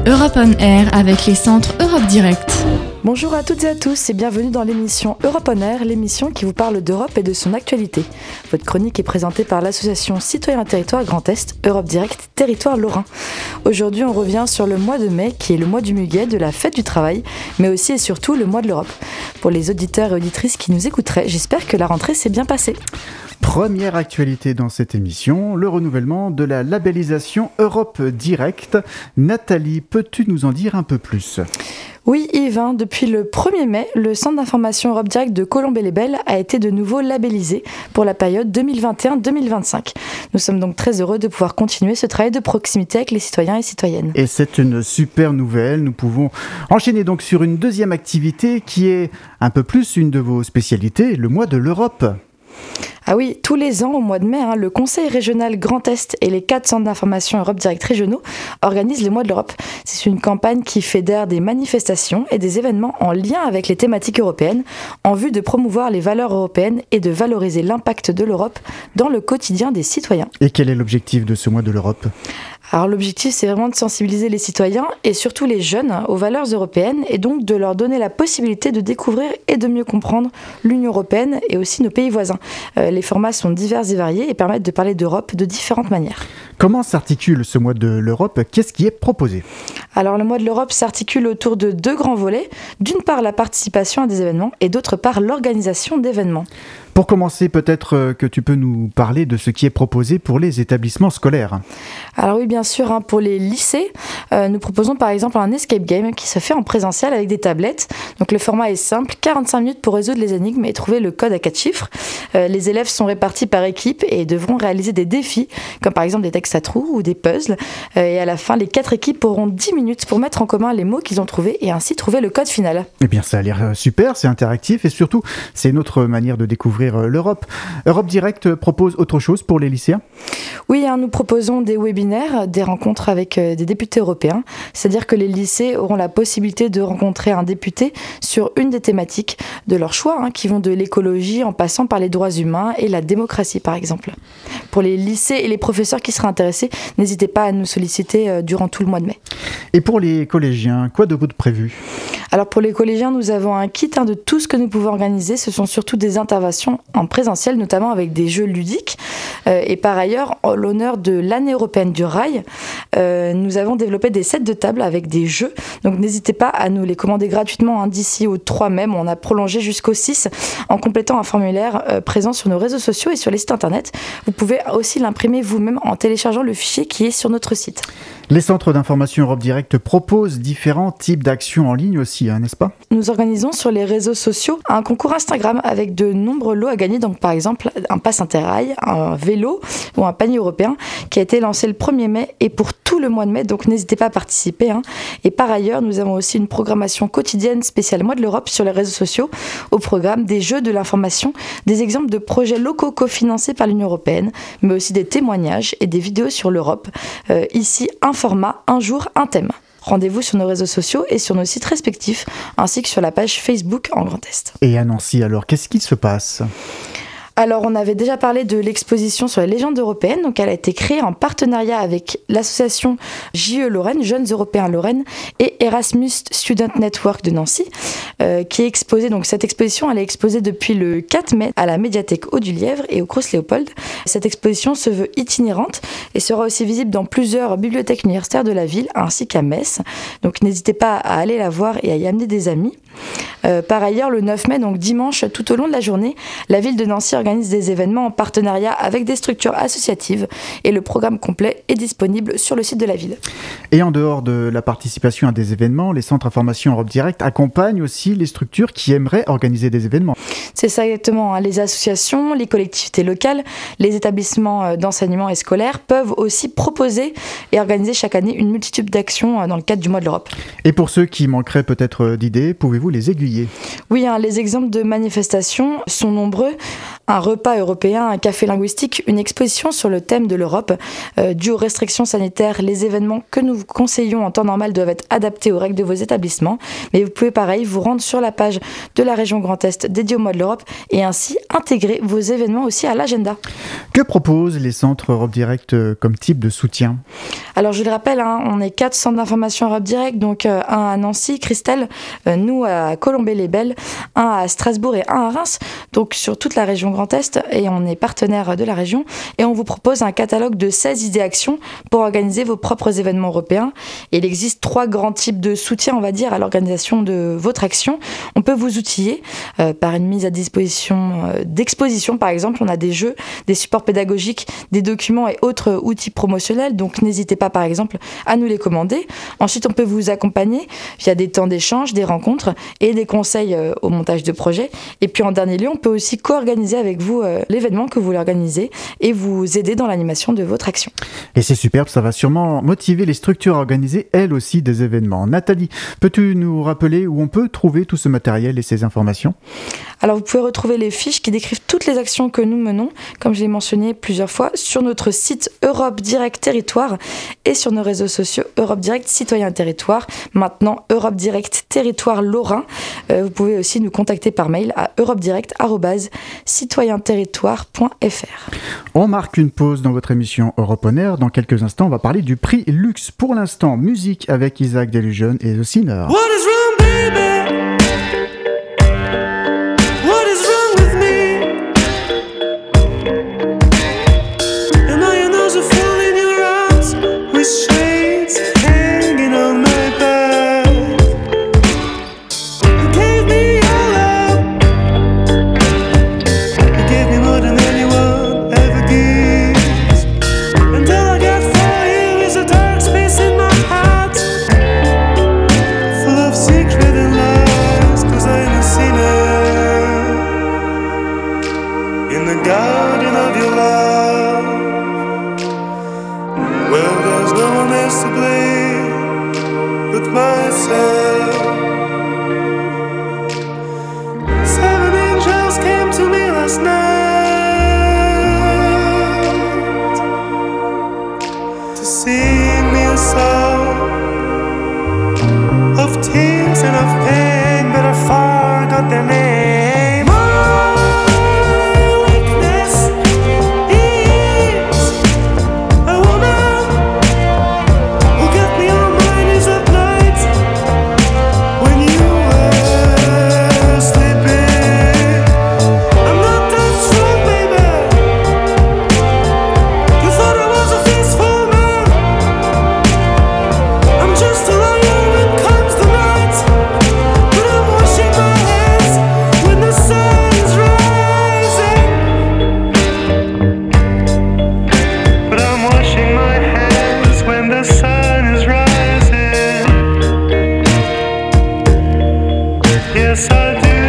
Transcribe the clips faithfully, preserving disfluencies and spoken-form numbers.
Europe on Air avec les centres Europe Direct. Bonjour à toutes et à tous et bienvenue dans l'émission Europe on Air, l'émission qui vous parle d'Europe et de son actualité. Votre chronique est présentée par l'association Citoyens Territoire Grand Est, Europe Direct, Territoire Lorrain. Aujourd'hui, on revient sur le mois de mai, qui est le mois du muguet, de la fête du travail, mais aussi et surtout le mois de l'Europe. Pour les auditeurs et auditrices qui nous écouteraient, j'espère que la rentrée s'est bien passée. Première actualité dans cette émission, le renouvellement de la labellisation Europe Direct. Nathalie, peux-tu nous en dire un peu plus ? Oui Yves, hein, depuis le premier mai, le centre d'information Europe Direct de Colombey-les-Belles a été de nouveau labellisé pour la période deux mille vingt et un deux mille vingt-cinq. Nous sommes donc très heureux de pouvoir continuer ce travail de proximité avec les citoyens et citoyennes. Et c'est une super nouvelle, nous pouvons enchaîner donc sur une deuxième activité qui est un peu plus une de vos spécialités, le mois de l'Europe. Ah oui, tous les ans, au mois de mai, hein, le Conseil régional Grand Est et les quatre centres d'information Europe Direct régionaux organisent le mois de l'Europe. C'est une campagne qui fédère des manifestations et des événements en lien avec les thématiques européennes en vue de promouvoir les valeurs européennes et de valoriser l'impact de l'Europe dans le quotidien des citoyens. Et quel est l'objectif de ce mois de l'Europe ? Alors l'objectif, c'est vraiment de sensibiliser les citoyens et surtout les jeunes aux valeurs européennes et donc de leur donner la possibilité de découvrir et de mieux comprendre l'Union européenne et aussi nos pays voisins. Euh, les formats sont divers et variés et permettent de parler d'Europe de différentes manières. Comment s'articule ce mois de l'Europe ? Qu'est-ce qui est proposé ? Alors le mois de l'Europe s'articule autour de deux grands volets. D'une part la participation à des événements et d'autre part l'organisation d'événements. Pour commencer, peut-être que tu peux nous parler de ce qui est proposé pour les établissements scolaires. Alors oui, bien sûr, hein, pour les lycées, euh, nous proposons par exemple un escape game qui se fait en présentiel avec des tablettes. Donc le format est simple, quarante-cinq minutes pour résoudre les énigmes et trouver le code à quatre chiffres. Euh, les élèves sont répartis par équipe et devront réaliser des défis, comme par exemple des textes à trous ou des puzzles. Euh, et à la fin, les quatre équipes auront dix minutes pour mettre en commun les mots qu'ils ont trouvés et ainsi trouver le code final. Eh bien, ça a l'air super, c'est interactif et surtout, c'est une autre manière de découvrir l'Europe. Europe Direct propose autre chose pour les lycéens ? Oui, hein, nous proposons des webinaires, des rencontres avec euh, des députés européens. C'est-à-dire que les lycées auront la possibilité de rencontrer un député sur une des thématiques de leur choix, hein, qui vont de l'écologie en passant par les droits humains et la démocratie, par exemple. Pour les lycées et les professeurs qui seraient intéressés, n'hésitez pas à nous solliciter euh, durant tout le mois de mai. Et pour les collégiens, quoi de beau de prévu ? Alors pour les collégiens, nous avons un kit hein, de tout ce que nous pouvons organiser. Ce sont surtout des interventions en présentiel, notamment avec des jeux ludiques. Euh, et par ailleurs, en l'honneur de l'année européenne du rail, euh, nous avons développé des sets de table avec des jeux. Donc n'hésitez pas à nous les commander gratuitement hein, d'ici au trois mai. On a prolongé jusqu'au six en complétant un formulaire euh, présent sur nos réseaux sociaux et sur les sites internet. Vous pouvez aussi l'imprimer vous-même en téléchargeant le fichier qui est sur notre site. Les centres d'information Europe Direct proposent différents types d'actions en ligne aussi, hein, n'est-ce pas ? Nous organisons sur les réseaux sociaux un concours Instagram avec de nombreux lots à gagner. Donc par exemple un pass Interrail, un vélo ou un panier européen qui a été lancé le premier mai et pour tout le mois de mai. Donc n'hésitez pas à participer. Hein. Et par ailleurs, nous avons aussi une programmation quotidienne spéciale mois de l'Europe sur les réseaux sociaux. Au programme des jeux de l'information, des exemples de projets locaux cofinancés par l'Union européenne, mais aussi des témoignages et des vidéos sur l'Europe. Euh, ici, un format, un jour, un thème. Rendez-vous sur nos réseaux sociaux et sur nos sites respectifs, ainsi que sur la page Facebook en Grand Est. Et à Nancy, alors, qu'est-ce qui se passe ? Alors, on avait déjà parlé de l'exposition sur les légendes européennes. Donc, elle a été créée en partenariat avec l'association J E Lorraine, Jeunes Européens Lorraine, et Erasmus Student Network de Nancy, euh, qui est exposée. Donc, cette exposition, elle est exposée depuis le quatre mai à la médiathèque Haut-du-Lièvre et au Crous Léopold. Cette exposition se veut itinérante et sera aussi visible dans plusieurs bibliothèques universitaires de la ville, ainsi qu'à Metz. Donc, n'hésitez pas à aller la voir et à y amener des amis. Euh, par ailleurs, le neuf mai, donc dimanche, tout au long de la journée, la ville de Nancy organise des événements en partenariat avec des structures associatives et le programme complet est disponible sur le site de la ville. Et en dehors de la participation à des événements, les centres information Europe Direct accompagnent aussi les structures qui aimeraient organiser des événements. C'est ça exactement, hein. Les associations, les collectivités locales, les établissements d'enseignement et scolaires peuvent aussi proposer et organiser chaque année une multitude d'actions dans le cadre du mois de l'Europe. Et pour ceux qui manqueraient peut-être d'idées, pouvez-vous les aiguiller ? Oui, hein, les exemples de manifestations sont nombreux. un repas européen, un café linguistique, une exposition sur le thème de l'Europe. Euh, dû aux restrictions sanitaires, les événements que nous vous conseillons en temps normal doivent être adaptés aux règles de vos établissements. Mais vous pouvez pareil vous rendre sur la page de la région Grand Est dédiée au mois de l'Europe et ainsi intégrer vos événements aussi à l'agenda. Que proposent les centres Europe Direct euh, comme type de soutien ? Alors je le rappelle, hein, on est quatre centres d'information Europe Direct, donc euh, un à Nancy, Christelle, euh, nous à Colombey-les-Belles, un à Strasbourg et un à Reims, donc sur toute la région Grand Est, et on est partenaire de la région, et on vous propose un catalogue de seize idées actions pour organiser vos propres événements européens. Et il existe trois grands types de soutien, on va dire, à l'organisation de votre action. On peut vous outiller euh, par une mise à disposition euh, d'expositions, par exemple. On a des jeux, des supports pédagogiques, des documents et autres outils promotionnels, donc n'hésitez pas, par exemple, à nous les commander. Ensuite, on peut vous accompagner via des temps d'échange, des rencontres et des conseils euh, au montage de projets. Et puis, en dernier lieu, on peut aussi co-organiser avec vous euh, l'événement que vous voulez organiser et vous aider dans l'animation de votre action. Et c'est superbe, ça va sûrement motiver les structures à organiser, elles aussi, des événements. Nathalie, peux-tu nous rappeler où on peut trouver tout ce matériel et ces informations ? Alors, vous pouvez retrouver les fiches qui décrivent toutes les actions que nous menons, comme je l'ai mentionné plusieurs fois, sur notre site Europe Direct Territoire et sur nos réseaux sociaux Europe Direct Citoyen Territoire, maintenant Europe Direct Territoire Lorrain. Euh, vous pouvez aussi nous contacter par mail à europedirect arobase citoyen territoire point f r. On marque une pause dans votre émission Europe On Air. Dans quelques instants, on va parler du prix Luxe. Pour l'instant, musique avec Isaac Delusion et The Sinner. What is wrong, baby? What is wrong with me? Am I another fool in your arms with shades hanging on my back? You gave me your love. You gave me more than anyone ever gives. And all I got for you is a dark space in my heart, full of secret and lies, 'cause I'm a sinner in the garden of your love. Well, there's no one else to blame but myself. Seven angels came to me last night to sing me a song of tears and of pain, but I forgot their name. My weakness is a woman who got me on my knees at night when you were sleeping. I'm not that strong, baby. You thought I was a peaceful man. I'm just a liar when comes the night, but I'm washing my hands when the sun is rising. But I'm washing my hands when the sun is rising. Yes, I do.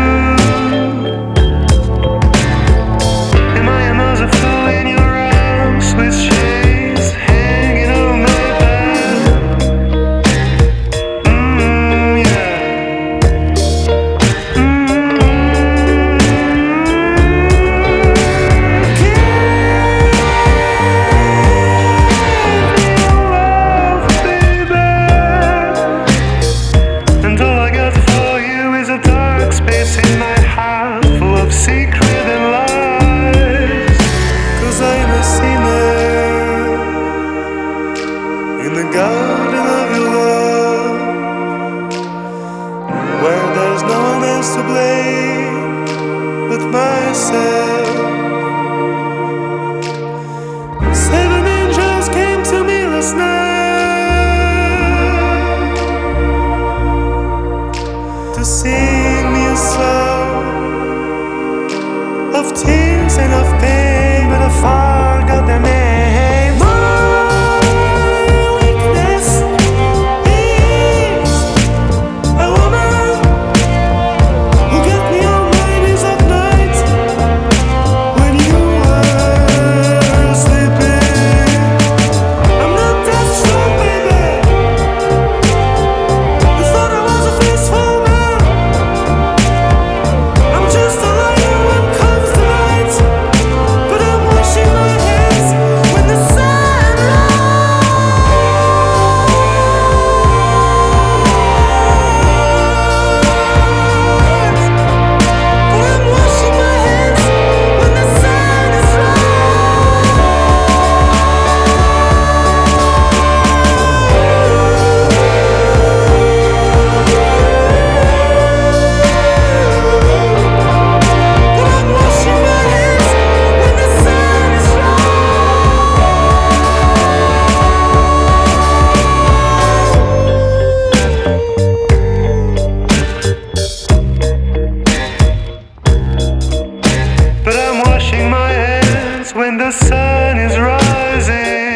Am I another fool in your arms with shades hanging on my back? Mm, yeah. Mm. Give me love, baby. And all I got for you is a dark space in my heart, full of secret and lies. 'Cause I'm a sinner in the garden of your love, where there's no one else to blame but myself. Seven angels came to me last night to sing me a song of tears and of pain, but I forgot their name. My weakness is a woman who got me on my knees at night when you were sleeping. I'm not that strong, baby. You thought I was a peaceful man. I'm just a liar when comes the night. sun is rising.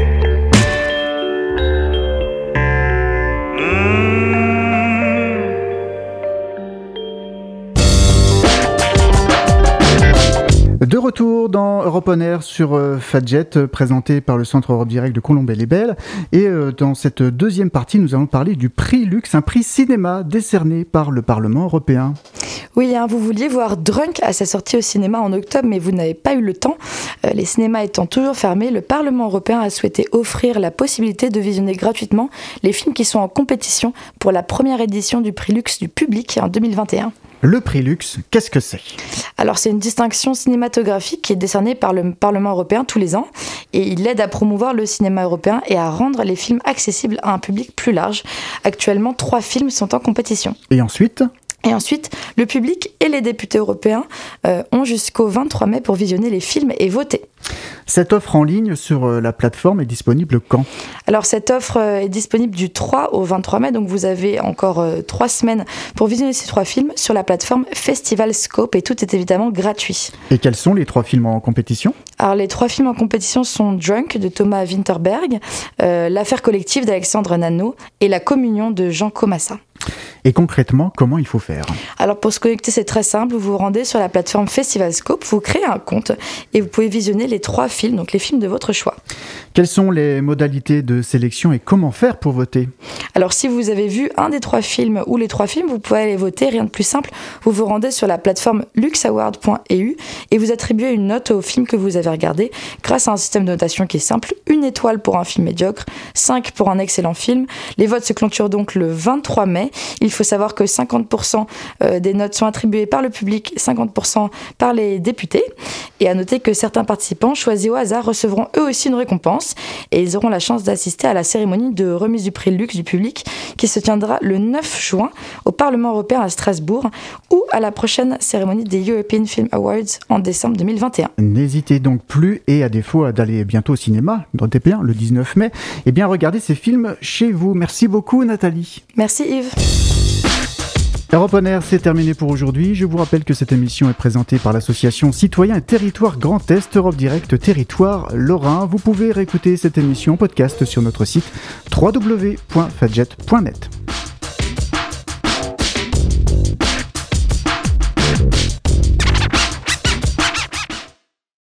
De retour dans Europe On Air sur euh, Fadjet, euh, présenté par le Centre Europe Direct de Colombey-les-Belles. Et euh, dans cette deuxième partie, nous allons parler du prix Lux, un prix cinéma décerné par le Parlement européen. Oui, hein, vous vouliez voir Drunk à sa sortie au cinéma en octobre, mais vous n'avez pas eu le temps. Euh, les cinémas étant toujours fermés, le Parlement européen a souhaité offrir la possibilité de visionner gratuitement les films qui sont en compétition pour la première édition du prix Lux du public en deux mille vingt et un. Le prix Lux, qu'est-ce que c'est ? Alors c'est une distinction cinématographique qui est décernée par le Parlement européen tous les ans et il aide à promouvoir le cinéma européen et à rendre les films accessibles à un public plus large. Actuellement, trois films sont en compétition. Et ensuite ? Et ensuite, le public et les députés européens euh, ont jusqu'au vingt-trois mai pour visionner les films et voter. Cette offre en ligne sur euh, la plateforme est disponible quand ? Alors cette offre euh, est disponible du trois au vingt-trois mai, donc vous avez encore euh, trois semaines pour visionner ces trois films sur la plateforme Festival Scope et tout est évidemment gratuit. Et quels sont les trois films en compétition ? Alors les trois films en compétition sont Drunk de Thomas Winterberg, euh, L'affaire collective d'Alexandre Nano et La communion de Jean Comassa. Et concrètement, comment il faut faire ? Alors pour se connecter, c'est très simple. Vous vous rendez sur la plateforme Festival Scope, vous créez un compte et vous pouvez visionner les trois films, donc les films de votre choix. Quelles sont les modalités de sélection et comment faire pour voter ? Alors si vous avez vu un des trois films ou les trois films, vous pouvez aller voter, rien de plus simple. Vous vous rendez sur la plateforme luxaward point e u et vous attribuez une note au film que vous avez regardé grâce à un système de notation qui est simple. Une étoile pour un film médiocre, cinq pour un excellent film. Les votes se clôturent donc le vingt-trois mai. Il faut savoir que cinquante pour cent des notes sont attribuées par le public, cinquante pour cent par les députés. Et à noter que certains participants choisis au hasard recevront eux aussi une récompense et ils auront la chance d'assister à la cérémonie de remise du prix Lux du public qui se tiendra le neuf juin au Parlement européen à Strasbourg ou à la prochaine cérémonie des European Film Awards en décembre deux mille vingt et un. N'hésitez donc plus et à défaut d'aller bientôt au cinéma, notez bien, le dix-neuf mai, et bien regardez ces films chez vous. Merci beaucoup Nathalie. Merci Yves. Europe On Air, c'est terminé pour aujourd'hui. Je vous rappelle que cette émission est présentée par l'association Citoyens et Territoire Grand Est, Europe Direct Territoire Lorrain. Vous pouvez réécouter cette émission en podcast sur notre site w w w point fadjet point net.